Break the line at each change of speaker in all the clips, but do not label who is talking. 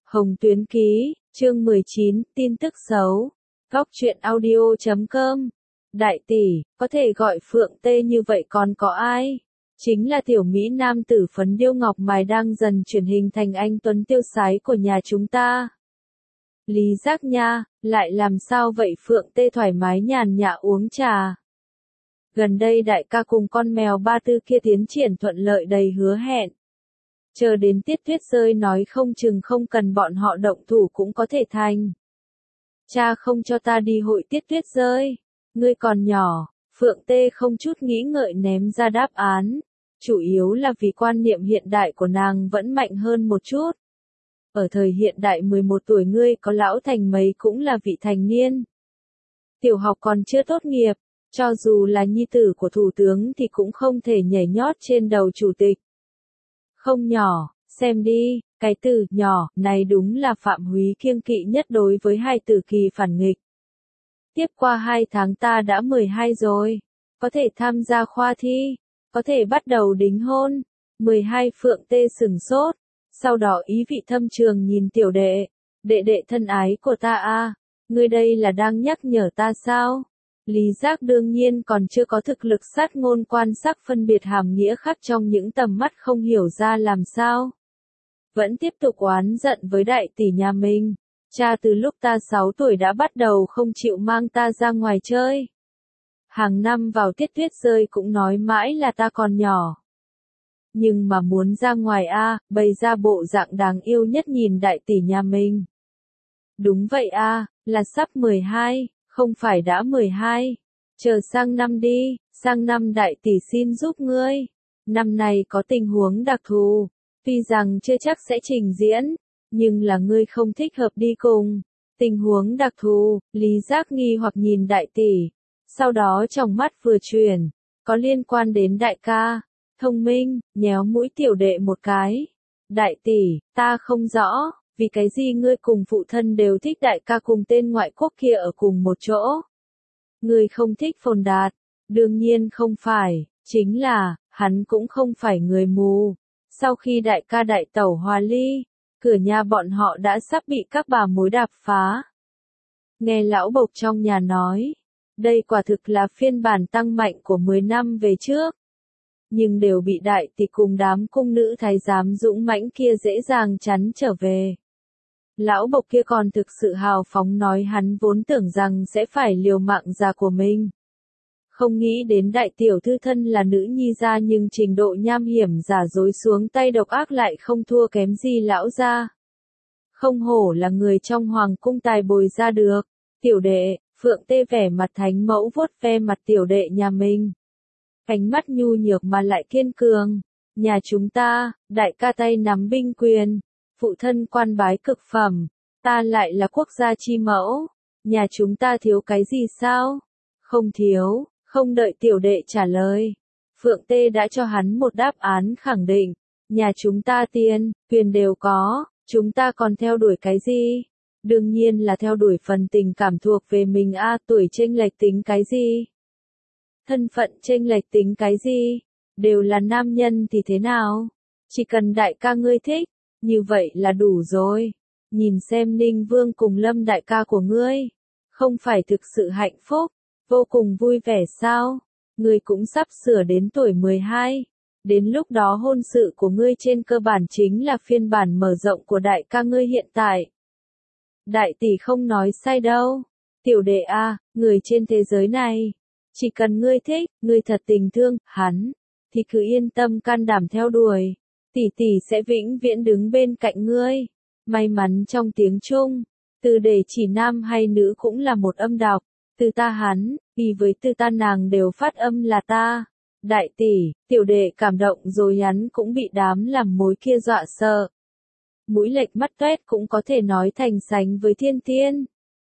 Hồng Tuyến Ký, chương 19, tin tức xấu. Góc truyện audio.com. Đại tỷ, có thể gọi Phượng Tê như vậy còn có ai? Chính là tiểu Mỹ nam tử phấn điêu ngọc mài đang dần chuyển hình thành anh tuấn tiêu sái của nhà chúng ta. Lý Giác nha, lại làm sao vậy? Phượng Tê thoải mái nhàn nhã uống trà. Gần đây đại ca cùng con mèo ba tư kia tiến triển thuận lợi đầy hứa hẹn. Chờ đến tiết tuyết rơi nói không chừng không cần bọn họ động thủ cũng có thể thành. Cha không cho ta đi hội tiết tuyết rơi. Ngươi còn nhỏ, Phượng Tê không chút nghĩ ngợi ném ra đáp án. Chủ yếu là vì quan niệm hiện đại của nàng vẫn mạnh hơn một chút. Ở thời hiện đại 11 tuổi ngươi có lão thành mấy cũng là vị thành niên. Tiểu học còn chưa tốt nghiệp, cho dù là nhi tử của thủ tướng thì cũng không thể nhảy nhót trên đầu chủ tịch. Không nhỏ, xem đi, cái từ nhỏ này đúng là Phạm Húy kiêng kỵ nhất đối với hai từ kỳ phản nghịch. Tiếp qua 2 tháng ta đã 12 rồi, có thể tham gia khoa thi, có thể bắt đầu đính hôn. 12 Phượng Tê sửng sốt, sau đó ý vị thâm trường nhìn tiểu đệ, đệ thân ái của ta a, ngươi đây là đang nhắc nhở ta sao? Lý Giác đương nhiên còn chưa có thực lực sát ngôn quan sát phân biệt hàm nghĩa khắc trong những tầm mắt không hiểu ra làm sao. Vẫn tiếp tục oán giận với đại tỷ nhà mình. Cha từ lúc ta 6 tuổi đã bắt đầu không chịu mang ta ra ngoài chơi. Hàng năm vào tiết tuyết rơi cũng nói mãi là ta còn nhỏ. Nhưng mà muốn ra ngoài a, bày ra bộ dạng đáng yêu nhất nhìn đại tỷ nhà mình. Đúng vậy a, là sắp 12. Không phải đã 12, chờ sang năm đi, sang năm đại tỷ xin giúp ngươi. Năm này có tình huống đặc thù, tuy rằng chưa chắc sẽ trình diễn, nhưng là ngươi không thích hợp đi cùng. Tình huống đặc thù, Lý Giác nghi hoặc nhìn đại tỷ, sau đó trong mắt vừa chuyển, có liên quan đến đại ca, thông minh, nhéo mũi tiểu đệ một cái. Đại tỷ, ta không rõ. Vì cái gì ngươi cùng phụ thân đều thích đại ca cùng tên ngoại quốc kia ở cùng một chỗ? Ngươi không thích Phồn Đạt? Đương nhiên không phải, chính là, hắn cũng không phải người mù. Sau khi đại ca đại tẩu hòa ly, cửa nhà bọn họ đã sắp bị các bà mối đạp phá. Nghe lão bộc trong nhà nói, đây quả thực là phiên bản tăng mạnh của 10 năm về trước. Nhưng đều bị đại tỷ cùng đám cung nữ thái giám dũng mãnh kia dễ dàng chắn trở về. Lão bộc kia còn thực sự hào phóng nói hắn vốn tưởng rằng sẽ phải liều mạng già của mình. Không nghĩ đến đại tiểu thư thân là nữ nhi gia nhưng trình độ nham hiểm giả dối xuống tay độc ác lại không thua kém gì lão gia. Không hổ là người trong hoàng cung tài bồi ra được. Tiểu đệ, Phượng Tê vẻ mặt thánh mẫu vuốt ve mặt tiểu đệ nhà mình. Ánh mắt nhu nhược mà lại kiên cường. Nhà chúng ta, đại ca tay nắm binh quyền. Phụ thân quan bái cực phẩm, ta lại là quốc gia chi mẫu, nhà chúng ta thiếu cái gì sao? Không thiếu, không đợi tiểu đệ trả lời. Phượng Tê đã cho hắn một đáp án khẳng định, nhà chúng ta tiền, quyền đều có, chúng ta còn theo đuổi cái gì? Đương nhiên là theo đuổi phần tình cảm thuộc về mình a, tuổi chênh lệch tính cái gì? Thân phận chênh lệch tính cái gì? Đều là nam nhân thì thế nào? Chỉ cần đại ca ngươi thích. Như vậy là đủ rồi. Nhìn xem Ninh Vương cùng Lâm đại ca của ngươi. Không phải thực sự hạnh phúc, vô cùng vui vẻ sao? Ngươi cũng sắp sửa đến tuổi 12. Đến lúc đó hôn sự của ngươi trên cơ bản chính là phiên bản mở rộng của đại ca ngươi hiện tại. Đại tỷ không nói sai đâu. Tiểu đệ a, người trên thế giới này. Chỉ cần ngươi thích, ngươi thật tình thương, hắn. Thì cứ yên tâm can đảm theo đuổi. Tỷ tỷ sẽ vĩnh viễn đứng bên cạnh ngươi. May mắn trong tiếng Trung, từ để chỉ nam hay nữ cũng là một âm đọc. Từ ta hắn, vì với từ ta nàng đều phát âm là ta. Đại tỷ, tiểu đệ cảm động rồi hắn cũng bị đám làm mối kia dọa sợ. Mũi lệch mắt toét cũng có thể nói thành sánh với thiên thiên.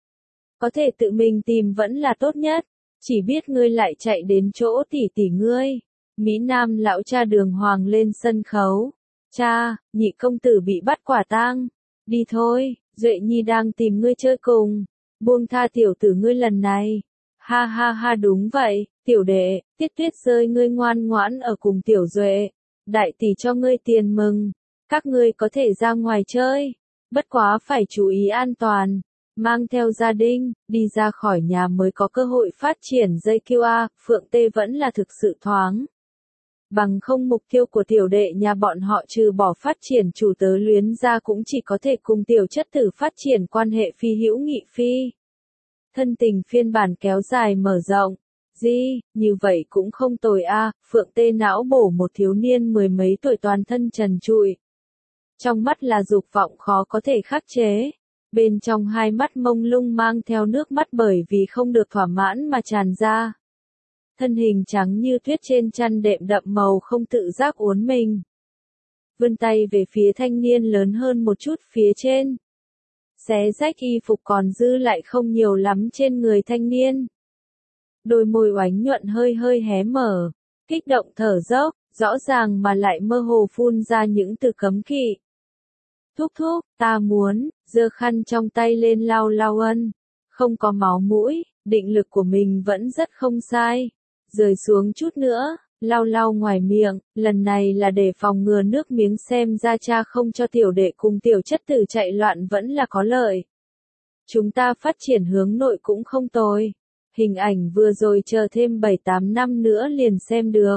Có thể tự mình tìm vẫn là tốt nhất. Chỉ biết ngươi lại chạy đến chỗ tỷ tỷ ngươi. Mỹ Nam lão cha Đường Hoàng lên sân khấu. Cha, nhị công tử bị bắt quả tang. Đi thôi, Duệ Nhi đang tìm ngươi chơi cùng. Buông tha tiểu tử ngươi lần này. Ha ha ha đúng vậy, tiểu đệ, tiết tuyết rơi ngươi ngoan ngoãn ở cùng tiểu Duệ. Đại tỷ cho ngươi tiền mừng. Các ngươi có thể ra ngoài chơi. Bất quá phải chú ý an toàn, mang theo gia đình, đi ra khỏi nhà mới có cơ hội phát triển dây QA, Phượng Tê vẫn là thực sự thoáng. Bằng không mục tiêu của tiểu đệ nhà bọn họ trừ bỏ phát triển chủ tớ luyến ra cũng chỉ có thể cùng tiểu chất tử phát triển quan hệ phi hữu nghị phi. Thân tình phiên bản kéo dài mở rộng. Như vậy cũng không tồi a. Phượng Tê não bổ một thiếu niên mười mấy tuổi toàn thân trần trụi. Trong mắt là dục vọng khó có thể khắc chế. Bên trong hai mắt mông lung mang theo nước mắt bởi vì không được thỏa mãn mà tràn ra. Thân hình trắng như tuyết trên chăn đệm đậm màu không tự giác uốn mình. Vươn tay về phía thanh niên lớn hơn một chút phía trên. Xé rách y phục còn dư lại không nhiều lắm trên người thanh niên. Đôi môi oánh nhuận hơi hơi hé mở, kích động thở dốc, rõ ràng mà lại mơ hồ phun ra những từ cấm kỵ. Thúc thúc, ta muốn, giơ khăn trong tay lên lau lau ân. Không có máu mũi, định lực của mình vẫn rất không sai. Rời xuống chút nữa, lau lau ngoài miệng, lần này là để phòng ngừa nước miếng xem ra cha không cho tiểu đệ cùng tiểu chất tử chạy loạn vẫn là có lợi. Chúng ta phát triển hướng nội cũng không tồi. Hình ảnh vừa rồi chờ thêm 7-8 năm nữa liền xem được.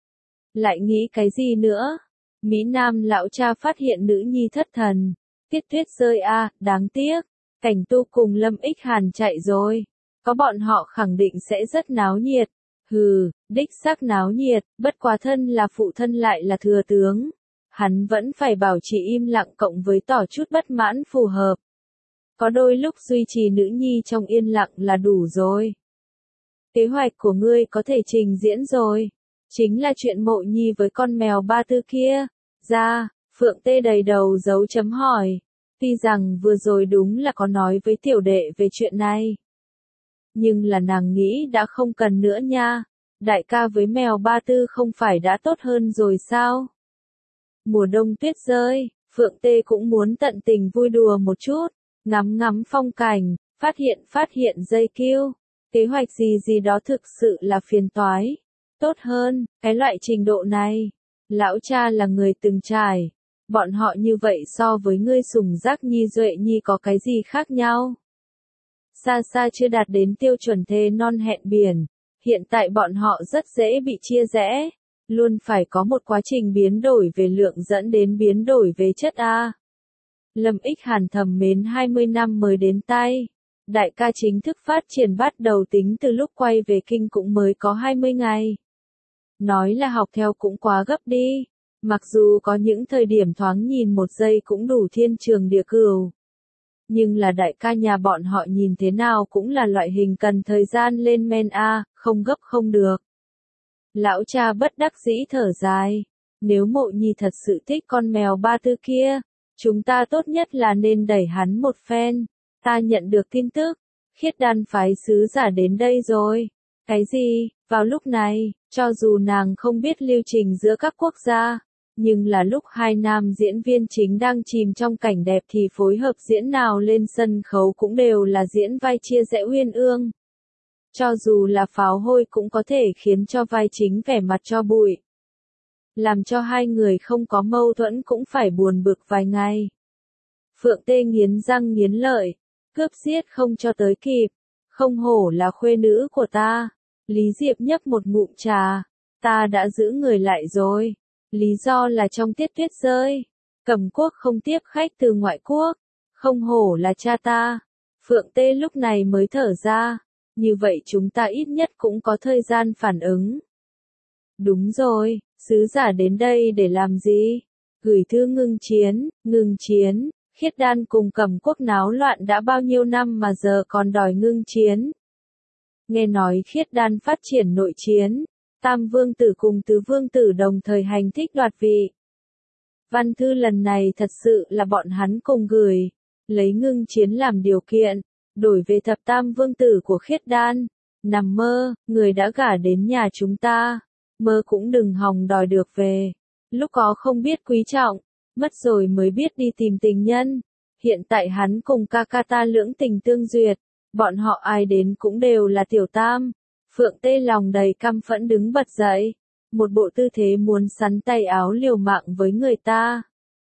Lại nghĩ cái gì nữa? Mỹ Nam lão cha phát hiện nữ nhi thất thần. Tiết tuyết rơi a, đáng tiếc. Cảnh Tu cùng Lâm Ích Hàn chạy rồi. Có bọn họ khẳng định sẽ rất náo nhiệt. Hừ, đích xác náo nhiệt, bất quá thân là phụ thân lại là thừa tướng. Hắn vẫn phải bảo trì im lặng cộng với tỏ chút bất mãn phù hợp. Có đôi lúc duy trì nữ nhi trong yên lặng là đủ rồi. Kế hoạch của ngươi có thể trình diễn rồi. Chính là chuyện Mộ Nhi với con mèo ba tư kia. Phượng Tê đầy đầu dấu chấm hỏi. Tuy rằng vừa rồi đúng là có nói với tiểu đệ về chuyện này. Nhưng là nàng nghĩ đã không cần nữa nha. Đại ca với mèo ba tư không phải đã tốt hơn rồi sao? Mùa đông tuyết rơi, Phượng Tê cũng muốn tận tình vui đùa một chút. Ngắm ngắm phong cảnh, phát hiện dây kiêu. Kế hoạch gì đó thực sự là phiền toái. Tốt hơn, cái loại trình độ này. Lão cha là người từng trải. Bọn họ như vậy so với ngươi sùng giác nhi duệ nhi có cái gì khác nhau? Xa xa chưa đạt đến tiêu chuẩn thề non hẹn biển. Hiện tại bọn họ rất dễ bị chia rẽ. Luôn phải có một quá trình biến đổi về lượng dẫn đến biến đổi về chất A. Lâm Ích Hàn thầm mến 20 năm mới đến tay. Đại ca chính thức phát triển bắt đầu tính từ lúc quay về kinh cũng mới có 20 ngày. Nói là học theo cũng quá gấp đi. Mặc dù có những thời điểm thoáng nhìn một giây cũng đủ thiên trường địa cửu. Nhưng là đại ca nhà bọn họ nhìn thế nào cũng là loại hình cần thời gian lên men A, không gấp không được. Lão cha bất đắc dĩ thở dài. Nếu Mộ Nhi thật sự thích con mèo ba tư kia, chúng ta tốt nhất là nên đẩy hắn một phen. Ta nhận được tin tức, Khiết Đan phái sứ giả đến đây rồi. Cái gì? Vào lúc này, cho dù nàng không biết lưu trình giữa các quốc gia, nhưng là lúc hai nam diễn viên chính đang chìm trong cảnh đẹp thì phối hợp diễn nào lên sân khấu cũng đều là diễn vai chia rẽ uyên ương. Cho dù là pháo hôi cũng có thể khiến cho vai chính vẻ mặt cho bụi. Làm cho hai người không có mâu thuẫn cũng phải buồn bực vài ngày. Phượng Tê nghiến răng nghiến lợi, cướp giết không cho tới kịp. Không hổ là khuê nữ của ta. Lý Diệp nhấp một ngụm trà. Ta đã giữ người lại rồi. Lý do là trong tiết tuyết rơi. Cẩm quốc không tiếp khách từ ngoại quốc. Không hổ là cha ta. Phượng Tê lúc này mới thở ra. Như vậy chúng ta ít nhất cũng có thời gian phản ứng. Đúng rồi, sứ giả đến đây để làm gì? Gửi thư ngưng chiến. Khiết Đan cùng Cẩm quốc náo loạn đã bao nhiêu năm mà giờ còn đòi ngưng chiến. Nghe nói Khiết Đan phát triển nội chiến, Tam Vương tử cùng Tứ Vương tử đồng thời hành thích đoạt vị. Văn thư lần này thật sự là bọn hắn cùng gửi, lấy ngưng chiến làm điều kiện, đổi về thập Tam Vương tử của Khiết Đan. Nằm mơ, người đã gả đến nhà chúng ta, mơ cũng đừng hòng đòi được về. Lúc có không biết quý trọng, mất rồi mới biết đi tìm tình nhân. Hiện tại hắn cùng ca ca ta lưỡng tình tương duyệt, bọn họ ai đến cũng đều là tiểu tam. Phượng Tê lòng đầy căm phẫn đứng bật dậy, một bộ tư thế muốn sắn tay áo liều mạng với người ta.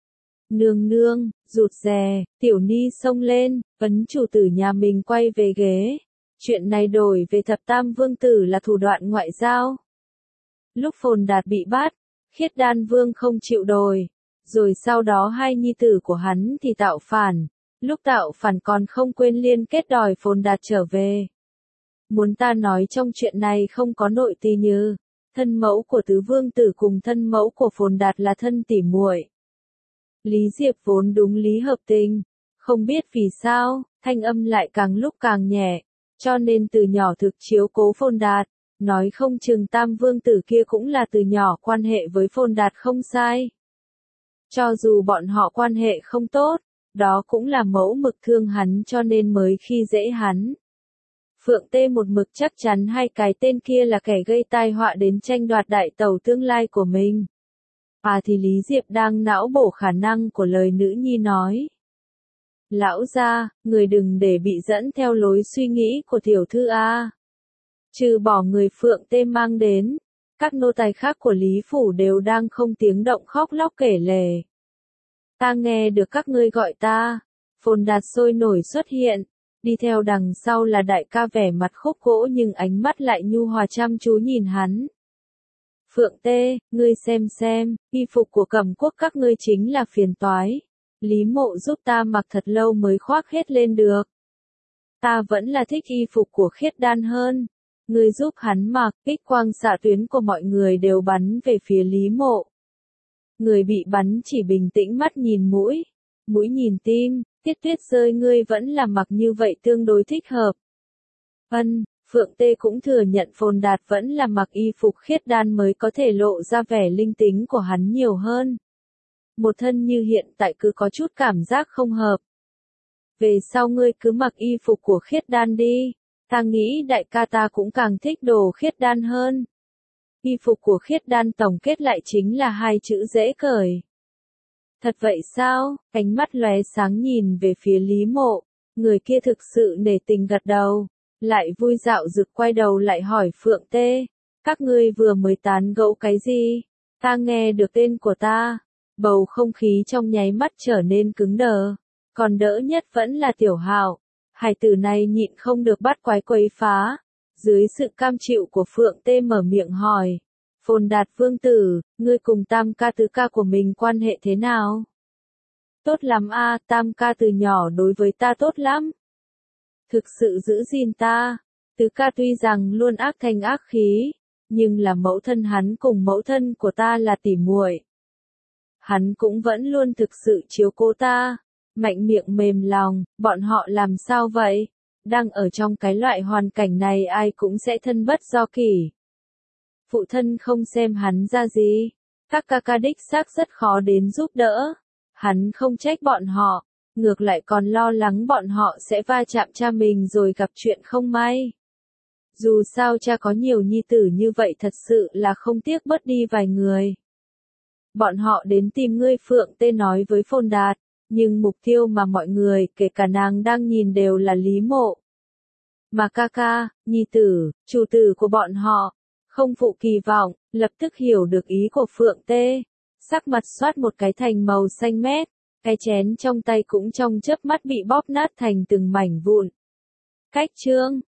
Nương nương, rụt rè, Tiểu Ni xông lên, ấn chủ tử nhà mình quay về ghế. Chuyện này đổi về thập tam vương tử là thủ đoạn ngoại giao. Lúc Phồn Đạt bị bắt, Khiết Đan Vương không chịu đồi. Rồi sau đó hai nhi tử của hắn thì tạo phản. Lúc tạo phản còn không quên liên kết đòi Phồn Đạt trở về. Muốn ta nói trong chuyện này không có nội tỳ như. Thân mẫu của tứ vương tử cùng thân mẫu của Phồn Đạt là thân tỉ muội. Lý Diệp vốn đúng lý hợp tình. Không biết vì sao, thanh âm lại càng lúc càng nhẹ. Cho nên từ nhỏ thực chiếu cố Phồn Đạt. Nói không chừng tam vương tử kia cũng là từ nhỏ quan hệ với Phồn Đạt không sai. Cho dù bọn họ quan hệ không tốt, đó cũng là mẫu mực thương hắn cho nên mới khi dễ hắn. Phượng Tê một mực chắc chắn hai cái tên kia là kẻ gây tai họa đến tranh đoạt đại tẩu tương lai của mình. Thì Lý Diệp đang não bổ khả năng của lời nữ nhi nói. Lão gia, người đừng để bị dẫn theo lối suy nghĩ của tiểu thư a. Trừ bỏ người Phượng Tê mang đến, các nô tài khác của Lý Phủ đều đang không tiếng động khóc lóc kể lể. Ta nghe được các ngươi gọi ta. Phồn Đạt sôi nổi xuất hiện, đi theo đằng sau là đại ca vẻ mặt khúc gỗ nhưng ánh mắt lại nhu hòa chăm chú nhìn hắn. Phượng Tê, ngươi xem, y phục của Cẩm Quốc các ngươi chính là phiền toái. Lý Mộ giúp ta mặc thật lâu mới khoác hết lên được. Ta vẫn là thích y phục của Khiết Đan hơn. Ngươi giúp hắn mặc, kích quang xạ tuyến của mọi người đều bắn về phía Lý Mộ. Người bị bắn chỉ bình tĩnh mắt nhìn mũi, mũi nhìn tim, Tuyết rơi ngươi vẫn là mặc như vậy tương đối thích hợp. Phượng Tê cũng thừa nhận Phồn Đạt vẫn là mặc y phục Khiết Đan mới có thể lộ ra vẻ linh tính của hắn nhiều hơn. Một thân như hiện tại cứ có chút cảm giác không hợp. Về sau ngươi cứ mặc y phục của Khiết Đan đi, ta nghĩ đại ca ta cũng càng thích đồ Khiết Đan hơn. Y phục của Khiết Đan tổng kết lại chính là hai chữ dễ cởi. Thật vậy sao? Ánh mắt lóe sáng nhìn về phía Lý Mộ, người kia thực sự nể tình gật đầu, lại vui dạo rực quay đầu lại hỏi Phượng Tê, các ngươi vừa mới tán gẫu cái gì? Ta nghe được tên của ta, bầu không khí trong nháy mắt trở nên cứng đờ, còn đỡ nhất vẫn là Tiểu Hạo, hải tử này nhịn không được bắt quái quấy phá, dưới sự cam chịu của Phượng Tê mở miệng hỏi. Phồn Đạt vương tử, ngươi cùng tam ca tứ ca của mình quan hệ thế nào? Tốt lắm a, tam ca từ nhỏ đối với ta tốt lắm. Thực sự giữ gìn ta, tứ ca tuy rằng luôn ác thanh ác khí, nhưng là mẫu thân hắn cùng mẫu thân của ta là tỉ muội. Hắn cũng vẫn luôn thực sự chiếu cố ta, mạnh miệng mềm lòng, bọn họ làm sao vậy? Đang ở trong cái loại hoàn cảnh này ai cũng sẽ thân bất do kỷ. Phụ thân không xem hắn ra gì, các ca ca đích xác rất khó đến giúp đỡ. Hắn không trách bọn họ, ngược lại còn lo lắng bọn họ sẽ va chạm cha mình rồi gặp chuyện không may. Dù sao cha có nhiều nhi tử như vậy thật sự là không tiếc bớt đi vài người. Bọn họ đến tìm ngươi Phượng Tê nói với Phồn Đạt, nhưng mục tiêu mà mọi người, kể cả nàng đang nhìn đều là Lý Mộ. Mà ca ca, nhi tử, chủ tử của bọn họ, không phụ kỳ vọng, lập tức hiểu được ý của Phượng Tê. Sắc mặt xoát một cái thành màu xanh mét, cái chén trong tay cũng trong chớp mắt bị bóp nát thành từng mảnh vụn. Cách chương